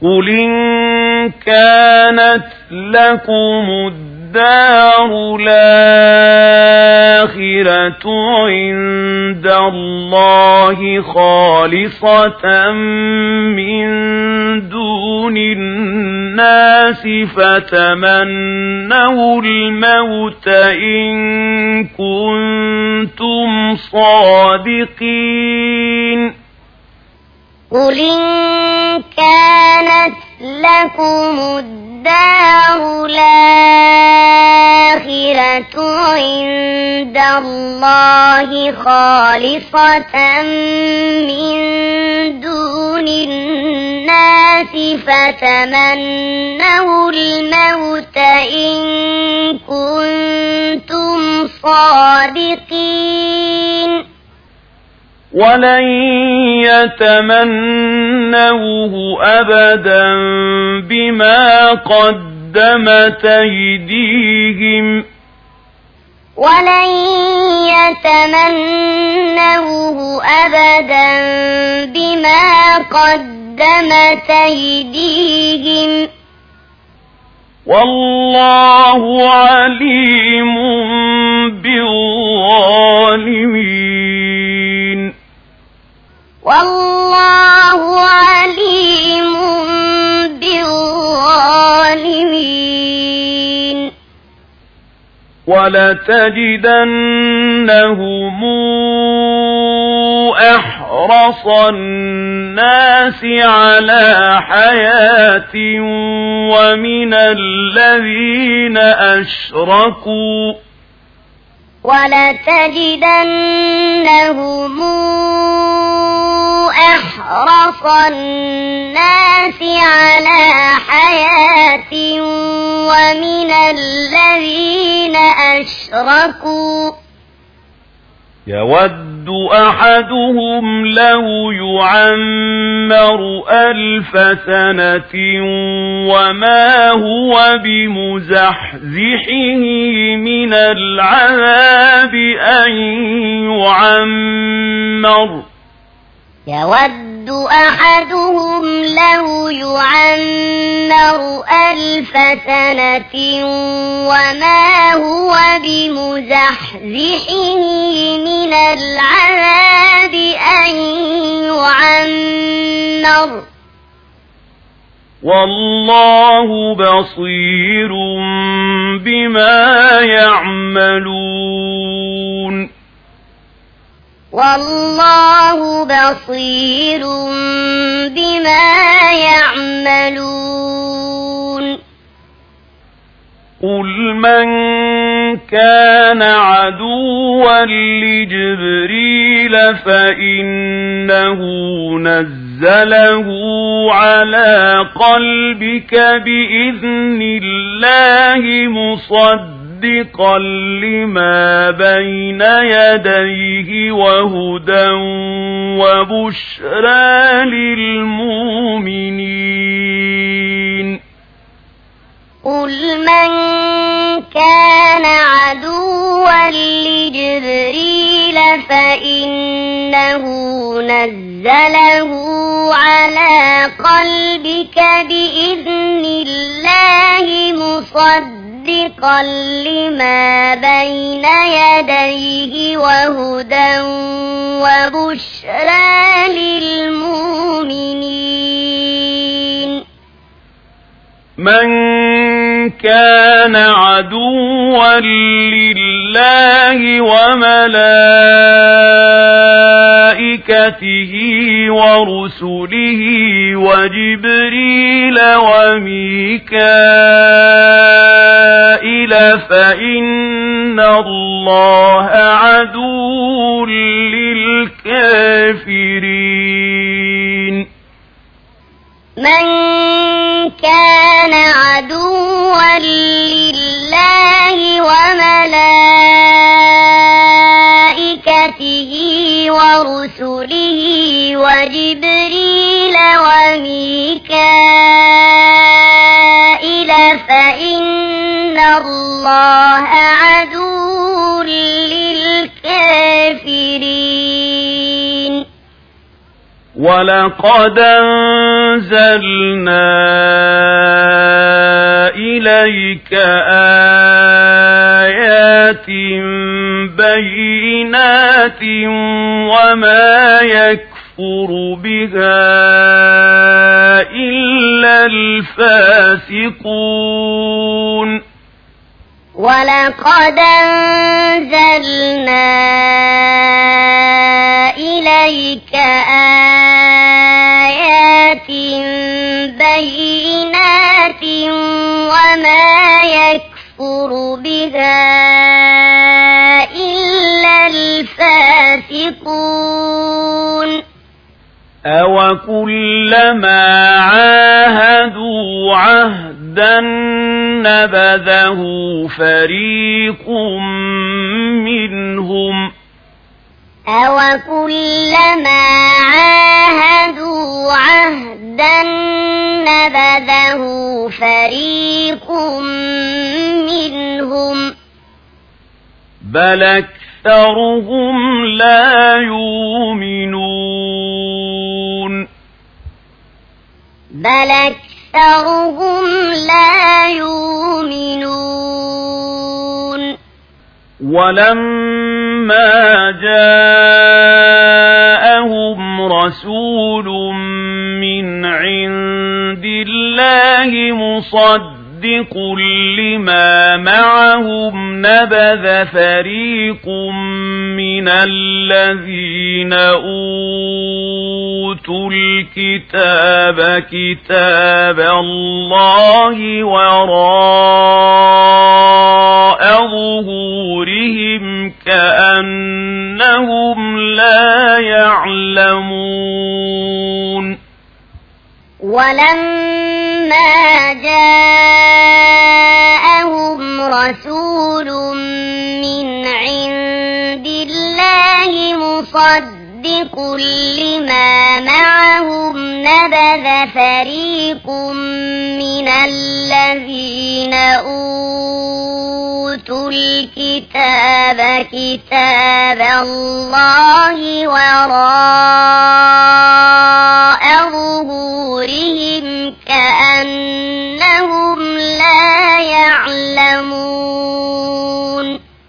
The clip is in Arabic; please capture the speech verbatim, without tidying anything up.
قل إن كانت لكم الدار الآخرة عند الله خالصة من دون الناس فتمنوا الموت إن كنتم صادقين قل إن كانت لكم الدار الآخرة عند الله خالصة من دون الناس فتمنوا الموت إن كنتم صادقين ولن يتمنوه أبدا بما قدمت أيديهم ولن يتمنوه أبدا بما قدمت أيديهم والله عليم بالظالمين والله عليم بالظالمين ولتجدنهم أحرص الناس على حياة ومن الذين أشركوا ولتجدنهم أحرص الناس على حياة ومن الذين أشركوا يود أحدهم لو يعمر ألف سنة وما هو بمزحزحه من العذاب أن يعمر يود أحدهم لو يعمر ألف سنة وما هو بمزحزحه من العذاب أن يعمر والله بصير بما يعملون والله بصير بما يعملون قل من كان عدوا لجبريل فإنه نزله على قلبك بإذن الله مصدقا مصدقا لما بين يديه وهدى وبشرى للمؤمنين قل من كان عدوا لجبريل فإنه نزله على قلبك بإذن الله مصدقا مصدقا لما بين يديه وهدى وبشرى للمؤمنين من كان عدوا لله وملائكته ورسله وجبريل وميكائيل فإن الله عدو للكافرين من كان عدوا لله وملائكته ورسله وجبريل وميكائيل فإن الله عدو للكافرين ولقد أنزلنا إليك آيات بينات وما يكفر بها إلا الفاسقون ولقد أنزلنا إليك آيات بينات وما يكفر بها إلا الفاسقون أوكلما عاهدوا عهدا نبذه فريق منهم أوكلما عاهدوا عهدا نبذه فريق منهم بل أكثرهم لا يؤمنون بل أكثرهم لا يؤمنون ولما جاءهم رسول من عند الله مصدق لما معهم نبذ فريق من الذين أوتوا الكتاب كتاب الله وراء ظهورهم كأنهم لا يعلمون ولما جاءهم رسول من عند الله مصدق لما معهم نبذ فريق من الذين أوتوا الكتاب كتاب الله وراء